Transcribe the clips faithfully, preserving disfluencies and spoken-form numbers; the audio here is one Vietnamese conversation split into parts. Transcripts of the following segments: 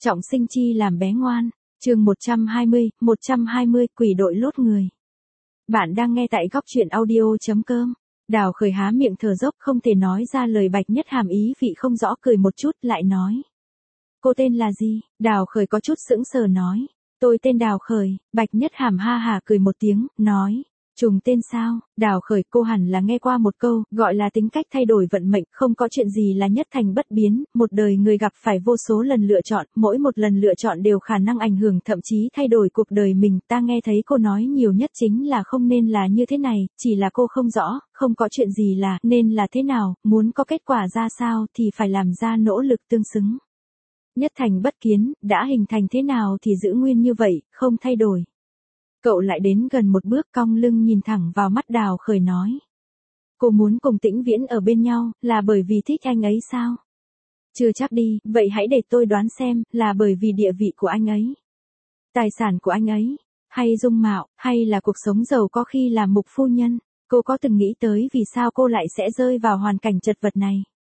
Trọng sinh chi làm bé ngoan, chương một trăm hai mươi, một trăm hai mươi quỷ đội lốt người. Bạn đang nghe tại góc truyện audio.com. Đào Khởi há miệng thở dốc không thể nói ra lời. Bạch Nhất Hàm ý vị không rõ cười một chút lại nói. Cô tên là gì? Đào Khởi có chút sững sờ nói. Tôi tên Đào Khởi. Bạch Nhất Hàm ha hà cười một tiếng, nói. Trùng tên sao? Đào Khởi, cô hẳn là nghe qua một câu, gọi là tính cách thay đổi vận mệnh, không có chuyện gì là nhất thành bất biến, một đời người gặp phải vô số lần lựa chọn, mỗi một lần lựa chọn đều khả năng ảnh hưởng thậm chí thay đổi cuộc đời mình. Ta nghe thấy cô nói nhiều nhất chính là không nên là như thế này, chỉ là cô không rõ, không có chuyện gì là nên là thế nào, muốn có kết quả ra sao thì phải làm ra nỗ lực tương xứng. Nhất thành bất kiến, đã hình thành thế nào thì giữ nguyên như vậy, không thay đổi. Cậu lại đến gần một bước cong lưng nhìn thẳng vào mắt Đào Khởi nói. Cô muốn cùng Tĩnh Viễn ở bên nhau, là bởi vì thích anh ấy sao? Chưa chắc đi, vậy hãy để tôi đoán xem, là bởi vì địa vị của anh ấy, tài sản của anh ấy, hay dung mạo, hay là cuộc sống giàu có khi làm mục phu nhân? Cô có từng nghĩ tới vì sao cô lại sẽ rơi vào hoàn cảnh chật vật này?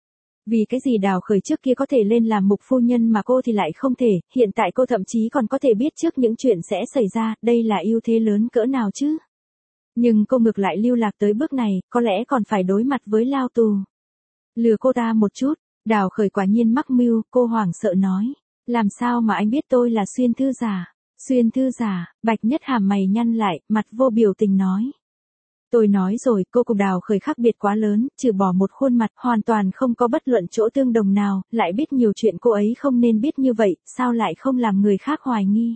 Vì cái gì Đào Khởi trước kia có thể lên làm mục phu nhân mà cô thì lại không thể, hiện tại cô thậm chí còn có thể biết trước những chuyện sẽ xảy ra, đây là ưu thế lớn cỡ nào chứ? Nhưng cô ngược lại lưu lạc tới bước này, có lẽ còn phải đối mặt với lao tù. Lừa cô ta một chút, Đào Khởi quả nhiên mắc mưu, cô hoảng sợ nói. Làm sao mà anh biết tôi là xuyên thư giả? Xuyên thư giả? Bạch Nhất Hàm mày nhăn lại, mặt vô biểu tình nói. Tôi nói rồi, cô cùng Đào Khởi khác biệt quá lớn, trừ bỏ một khuôn mặt, hoàn toàn không có bất luận chỗ tương đồng nào, lại biết nhiều chuyện cô ấy không nên biết như vậy, sao lại không làm người khác hoài nghi.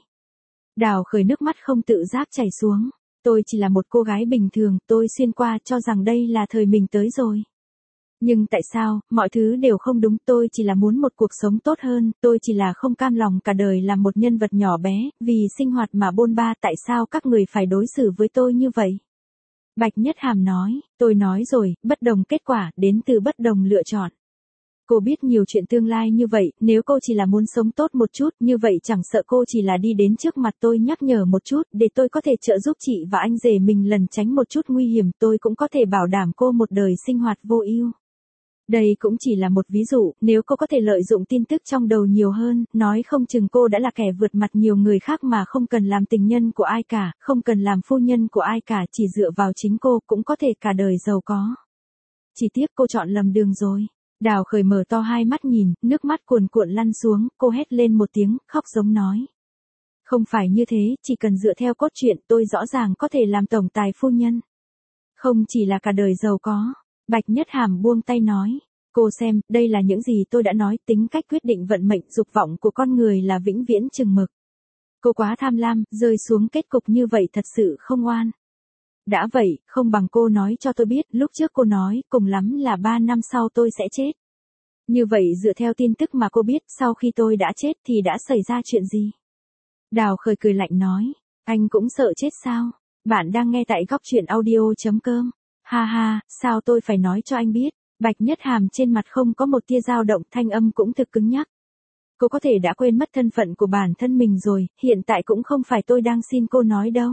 Đào Khởi nước mắt không tự giác chảy xuống. Tôi chỉ là một cô gái bình thường, tôi xuyên qua cho rằng đây là thời mình tới rồi. Nhưng tại sao, mọi thứ đều không đúng, tôi chỉ là muốn một cuộc sống tốt hơn, tôi chỉ là không cam lòng cả đời làm một nhân vật nhỏ bé, vì sinh hoạt mà bôn ba, tại sao các người phải đối xử với tôi như vậy? Bạch Nhất Hàm nói, tôi nói rồi, bất đồng kết quả, đến từ bất đồng lựa chọn. Cô biết nhiều chuyện tương lai như vậy, nếu cô chỉ là muốn sống tốt một chút, như vậy chẳng sợ cô chỉ là đi đến trước mặt tôi nhắc nhở một chút, để tôi có thể trợ giúp chị và anh rể mình lần tránh một chút nguy hiểm, tôi cũng có thể bảo đảm cô một đời sinh hoạt vô ưu. Đây cũng chỉ là một ví dụ, nếu cô có thể lợi dụng tin tức trong đầu nhiều hơn, nói không chừng cô đã là kẻ vượt mặt nhiều người khác mà không cần làm tình nhân của ai cả, không cần làm phu nhân của ai cả, chỉ dựa vào chính cô cũng có thể cả đời giàu có. Chỉ tiếc cô chọn lầm đường rồi. Đào Khởi mở to hai mắt nhìn, nước mắt cuồn cuộn lăn xuống, cô hét lên một tiếng, khóc giống nói. Không phải như thế, chỉ cần dựa theo cốt truyện tôi rõ ràng có thể làm tổng tài phu nhân. Không chỉ là cả đời giàu có. Bạch Nhất Hàm buông tay nói. Cô xem, đây là những gì tôi đã nói, tính cách quyết định vận mệnh, dục vọng của con người là vĩnh viễn chừng mực. Cô quá tham lam, rơi xuống kết cục như vậy thật sự không oan. Đã vậy, không bằng cô nói cho tôi biết, lúc trước cô nói, cùng lắm là ba năm sau tôi sẽ chết. Như vậy dựa theo tin tức mà cô biết, sau khi tôi đã chết thì đã xảy ra chuyện gì? Đào Khởi cười lạnh nói, anh cũng sợ chết sao? Bạn đang nghe tại góc truyện audio.com. Ha ha, sao tôi phải nói cho anh biết? Bạch Nhất Hàm trên mặt không có một tia dao động, thanh âm cũng thực cứng nhắc. Cô có thể đã quên mất thân phận của bản thân mình rồi, hiện tại cũng không phải tôi đang xin cô nói đâu.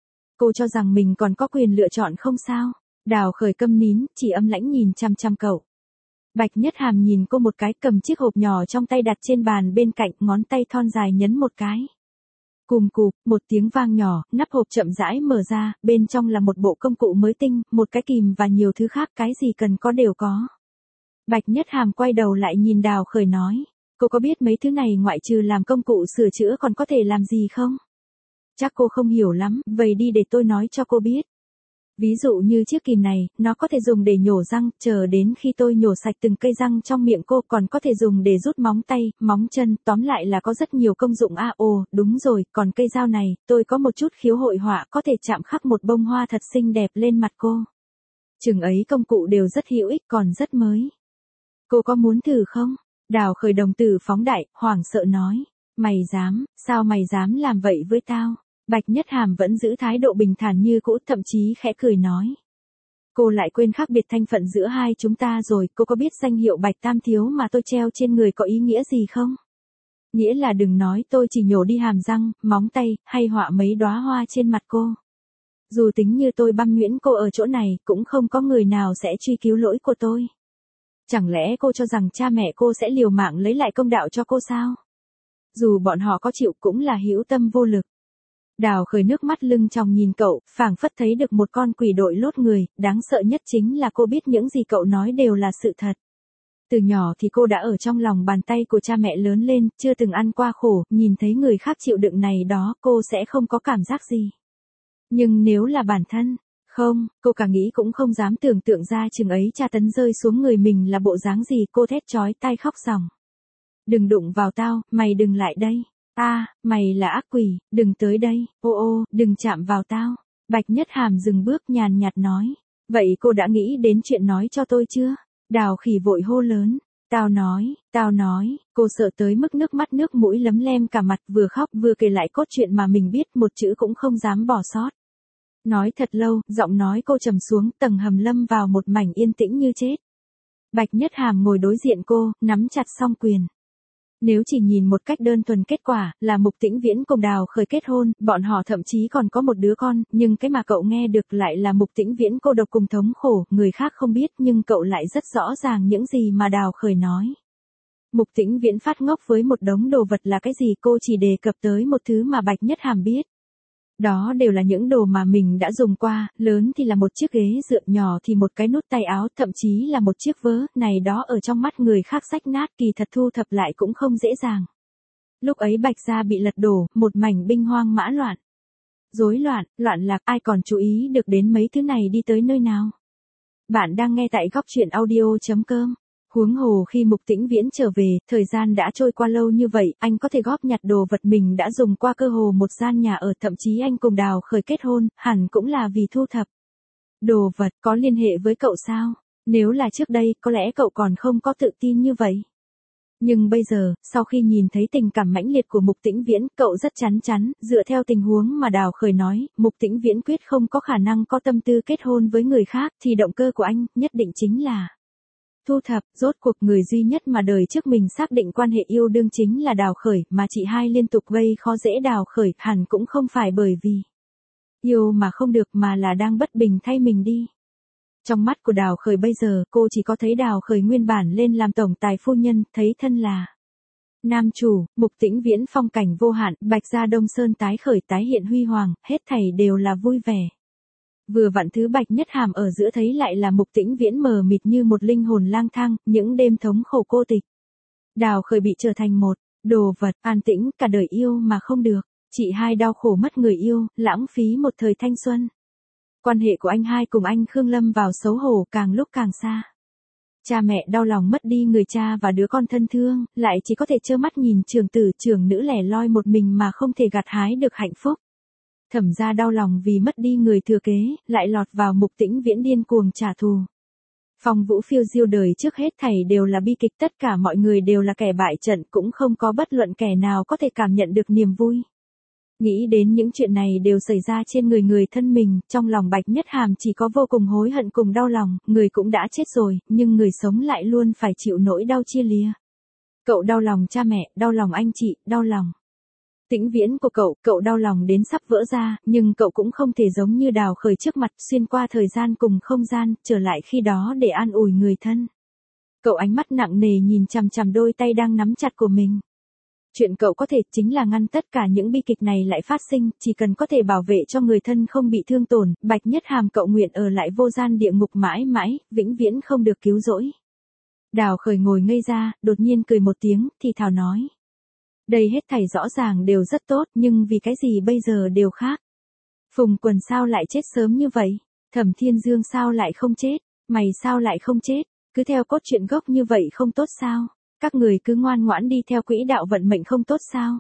Cô cho rằng mình còn có quyền lựa chọn không sao? Đào Khởi câm nín, chỉ âm lãnh nhìn chăm chăm cậu. Bạch Nhất Hàm nhìn cô một cái, cầm chiếc hộp nhỏ trong tay đặt trên bàn bên cạnh, ngón tay thon dài nhấn một cái. Cùm cụp, một tiếng vang nhỏ, nắp hộp chậm rãi mở ra, bên trong là một bộ công cụ mới tinh, một cái kìm và nhiều thứ khác, cái gì cần có đều có. Bạch Nhất Hàm quay đầu lại nhìn Đào Khởi nói, cô có biết mấy thứ này ngoại trừ làm công cụ sửa chữa còn có thể làm gì không? Chắc cô không hiểu lắm, vậy đi để tôi nói cho cô biết. Ví dụ như chiếc kìm này, nó có thể dùng để nhổ răng, chờ đến khi tôi nhổ sạch từng cây răng trong miệng cô, còn có thể dùng để rút móng tay, móng chân, tóm lại là có rất nhiều công dụng. À ồ, đúng rồi, còn cây dao này, tôi có một chút khiếu hội họa, có thể chạm khắc một bông hoa thật xinh đẹp lên mặt cô. Chừng ấy công cụ đều rất hữu ích, còn rất mới. Cô có muốn thử không? Đào Khởi đồng tử phóng đại, hoảng sợ nói. Mày dám, sao mày dám làm vậy với tao? Bạch Nhất Hàm vẫn giữ thái độ bình thản như cũ, thậm chí khẽ cười nói. Cô lại quên khác biệt thanh phận giữa hai chúng ta rồi, cô có biết danh hiệu Bạch Tam Thiếu mà tôi treo trên người có ý nghĩa gì không? Nghĩa là đừng nói tôi chỉ nhổ đi hàm răng, móng tay, hay họa mấy đóa hoa trên mặt cô. Dù tính như tôi băm nhuyễn cô ở chỗ này, cũng không có người nào sẽ truy cứu lỗi của tôi. Chẳng lẽ cô cho rằng cha mẹ cô sẽ liều mạng lấy lại công đạo cho cô sao? Dù bọn họ có chịu cũng là hữu tâm vô lực. Đào Khởi nước mắt lưng tròng nhìn cậu, phảng phất thấy được một con quỷ đội lốt người, đáng sợ nhất chính là cô biết những gì cậu nói đều là sự thật. Từ nhỏ thì cô đã ở trong lòng bàn tay của cha mẹ lớn lên, chưa từng ăn qua khổ, nhìn thấy người khác chịu đựng này đó, cô sẽ không có cảm giác gì. Nhưng nếu là bản thân, không, cô cả nghĩ cũng không dám tưởng tượng ra chừng ấy tra tấn rơi xuống người mình là bộ dáng gì, cô thét chói tai khóc ròng. Đừng đụng vào tao, mày đừng lại đây. Ta, mày là ác quỷ, đừng tới đây, ô ô, đừng chạm vào tao. Bạch Nhất Hàm dừng bước nhàn nhạt nói. Vậy cô đã nghĩ đến chuyện nói cho tôi chưa? Đào Khỉ vội hô lớn. Tao nói, tao nói, cô sợ tới mức nước mắt nước mũi lấm lem cả mặt, vừa khóc vừa kể lại cốt truyện mà mình biết, một chữ cũng không dám bỏ sót. Nói thật lâu, giọng nói cô trầm xuống, tầng hầm lâm vào một mảnh yên tĩnh như chết. Bạch Nhất Hàm ngồi đối diện cô, nắm chặt song quyền. Nếu chỉ nhìn một cách đơn thuần kết quả, là Mục Tĩnh Viễn cùng Đào Khởi kết hôn, bọn họ thậm chí còn có một đứa con, nhưng cái mà cậu nghe được lại là Mục Tĩnh Viễn cô độc cùng thống khổ, người khác không biết nhưng cậu lại rất rõ ràng những gì mà Đào Khởi nói. Mục Tĩnh Viễn phát ngốc với một đống đồ vật là cái gì, cô chỉ đề cập tới một thứ mà Bạch Nhất Hàm biết. Đó đều là những đồ mà mình đã dùng qua, lớn thì là một chiếc ghế dựa, nhỏ thì một cái nút tay áo, thậm chí là một chiếc vớ, này đó ở trong mắt người khác rách nát, kỳ thật thu thập lại cũng không dễ dàng. Lúc ấy Bạch gia bị lật đổ, một mảnh binh hoang mã loạn. Rối loạn, loạn lạc, ai còn chú ý được đến mấy thứ này đi tới nơi nào. Bạn đang nghe tại góc truyện audio chấm com. Huống hồ khi Mục Tĩnh Viễn trở về, thời gian đã trôi qua lâu như vậy, anh có thể góp nhặt đồ vật mình đã dùng qua cơ hồ một gian nhà ở, thậm chí anh cùng Đào Khởi kết hôn, hẳn cũng là vì thu thập. Đồ vật có liên hệ với cậu sao? Nếu là trước đây, có lẽ cậu còn không có tự tin như vậy. Nhưng bây giờ, sau khi nhìn thấy tình cảm mãnh liệt của Mục Tĩnh Viễn, cậu rất chắn chắn, dựa theo tình huống mà Đào Khởi nói, Mục Tĩnh Viễn quyết không có khả năng có tâm tư kết hôn với người khác, thì động cơ của anh, nhất định chính là thu thập. Rốt cuộc người duy nhất mà đời trước mình xác định quan hệ yêu đương chính là Đào Khởi, mà chị hai liên tục gây khó dễ Đào Khởi, hẳn cũng không phải bởi vì yêu mà không được, mà là đang bất bình thay mình đi. Trong mắt của Đào Khởi bây giờ, cô chỉ có thấy Đào Khởi nguyên bản lên làm tổng tài phu nhân, thấy thân là nam chủ, Mục Tĩnh Viễn phong cảnh vô hạn, Bạch gia Đông Sơn tái khởi tái hiện huy hoàng, hết thảy đều là vui vẻ. Vừa vặn thứ Bạch Nhất Hàm ở giữa thấy lại là Mục Tĩnh Viễn mờ mịt như một linh hồn lang thang, những đêm thống khổ cô tịch. Đào Khởi bị trở thành một đồ vật, an tĩnh cả đời yêu mà không được. Chị hai đau khổ mất người yêu, lãng phí một thời thanh xuân. Quan hệ của anh hai cùng anh Khương lâm vào xấu hổ, càng lúc càng xa. Cha mẹ đau lòng mất đi người cha và đứa con thân thương, lại chỉ có thể trơ mắt nhìn trưởng tử trưởng nữ lẻ loi một mình mà không thể gặt hái được hạnh phúc. Thẩm gia đau lòng vì mất đi người thừa kế, lại lọt vào Mục Tĩnh Viễn điên cuồng trả thù. Phong Vũ phiêu diêu đời trước hết thảy đều là bi kịch, tất cả mọi người đều là kẻ bại trận, cũng không có bất luận kẻ nào có thể cảm nhận được niềm vui. Nghĩ đến những chuyện này đều xảy ra trên người người thân mình, trong lòng Bạch Nhất Hàm chỉ có vô cùng hối hận cùng đau lòng, người cũng đã chết rồi, nhưng người sống lại luôn phải chịu nỗi đau chia lìa. Cậu đau lòng cha mẹ, đau lòng anh chị, đau lòng Tĩnh Viễn của cậu, cậu đau lòng đến sắp vỡ ra, nhưng cậu cũng không thể giống như Đào Khởi trước mặt, xuyên qua thời gian cùng không gian, trở lại khi đó để an ủi người thân. Cậu ánh mắt nặng nề nhìn chằm chằm đôi tay đang nắm chặt của mình. Chuyện cậu có thể chính là ngăn tất cả những bi kịch này lại phát sinh, chỉ cần có thể bảo vệ cho người thân không bị thương tổn, Bạch Nhất Hàm cậu nguyện ở lại vô gian địa ngục mãi mãi, vĩnh viễn không được cứu rỗi. Đào Khởi ngồi ngây ra, đột nhiên cười một tiếng, thì thào nói. Đây hết thảy rõ ràng đều rất tốt, nhưng vì cái gì bây giờ đều khác. Phùng Quần sao lại chết sớm như vậy? Thẩm Thiên Dương sao lại không chết? Mày sao lại không chết? Cứ theo cốt truyện gốc như vậy không tốt sao? Các người cứ ngoan ngoãn đi theo quỹ đạo vận mệnh không tốt sao?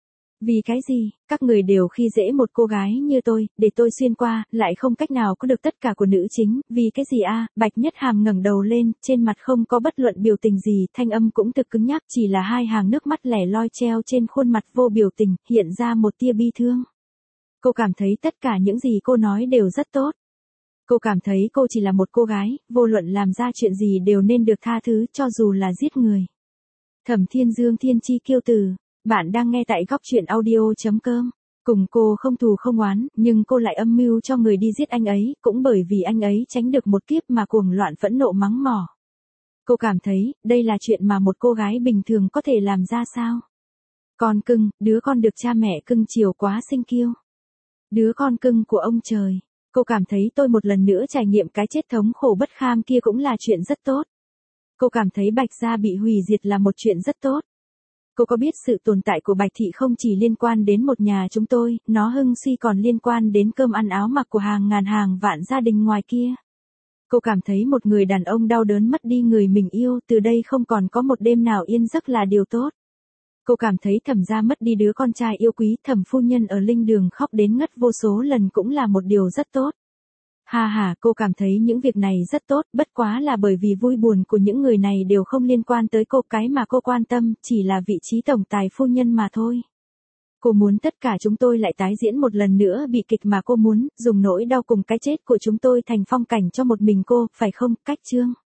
Vì cái gì, các người đều khi dễ một cô gái như tôi, để tôi xuyên qua, lại không cách nào có được tất cả của nữ chính, vì cái gì a? Bạch Nhất Hàm ngẩng đầu lên, trên mặt không có bất luận biểu tình gì, thanh âm cũng thực cứng nhắc, chỉ là hai hàng nước mắt lẻ loi treo trên khuôn mặt vô biểu tình, hiện ra một tia bi thương. Cô cảm thấy tất cả những gì cô nói đều rất tốt. Cô cảm thấy cô chỉ là một cô gái, vô luận làm ra chuyện gì đều nên được tha thứ, cho dù là giết người. Thẩm Thiên Dương thiên chi kiêu tử. Bạn đang nghe tại góc truyện audio chấm com. Cùng cô không thù không oán, nhưng cô lại âm mưu cho người đi giết anh ấy, cũng bởi vì anh ấy tránh được một kiếp mà cuồng loạn phẫn nộ mắng mỏ. Cô cảm thấy, đây là chuyện mà một cô gái bình thường có thể làm ra sao? Con cưng, đứa con được cha mẹ cưng chiều quá xinh kiêu. Đứa con cưng của ông trời. Cô cảm thấy tôi một lần nữa trải nghiệm cái chết thống khổ bất kham kia cũng là chuyện rất tốt. Cô cảm thấy Bạch gia bị hủy diệt là một chuyện rất tốt. Cô có biết sự tồn tại của Bạch thị không chỉ liên quan đến một nhà chúng tôi, nó hưng suy còn liên quan đến cơm ăn áo mặc của hàng ngàn hàng vạn gia đình ngoài kia. Cô cảm thấy một người đàn ông đau đớn mất đi người mình yêu, từ đây không còn có một đêm nào yên giấc là điều tốt. Cô cảm thấy Thẩm gia mất đi đứa con trai yêu quý, Thẩm phu nhân ở linh đường khóc đến ngất vô số lần cũng là một điều rất tốt. Ha ha, cô cảm thấy những việc này rất tốt, bất quá là bởi vì vui buồn của những người này đều không liên quan tới cô, cái mà cô quan tâm chỉ là vị trí tổng tài phu nhân mà thôi. Cô muốn tất cả chúng tôi lại tái diễn một lần nữa bi kịch mà cô muốn, dùng nỗi đau cùng cái chết của chúng tôi thành phong cảnh cho một mình cô, phải không, Cách Trương?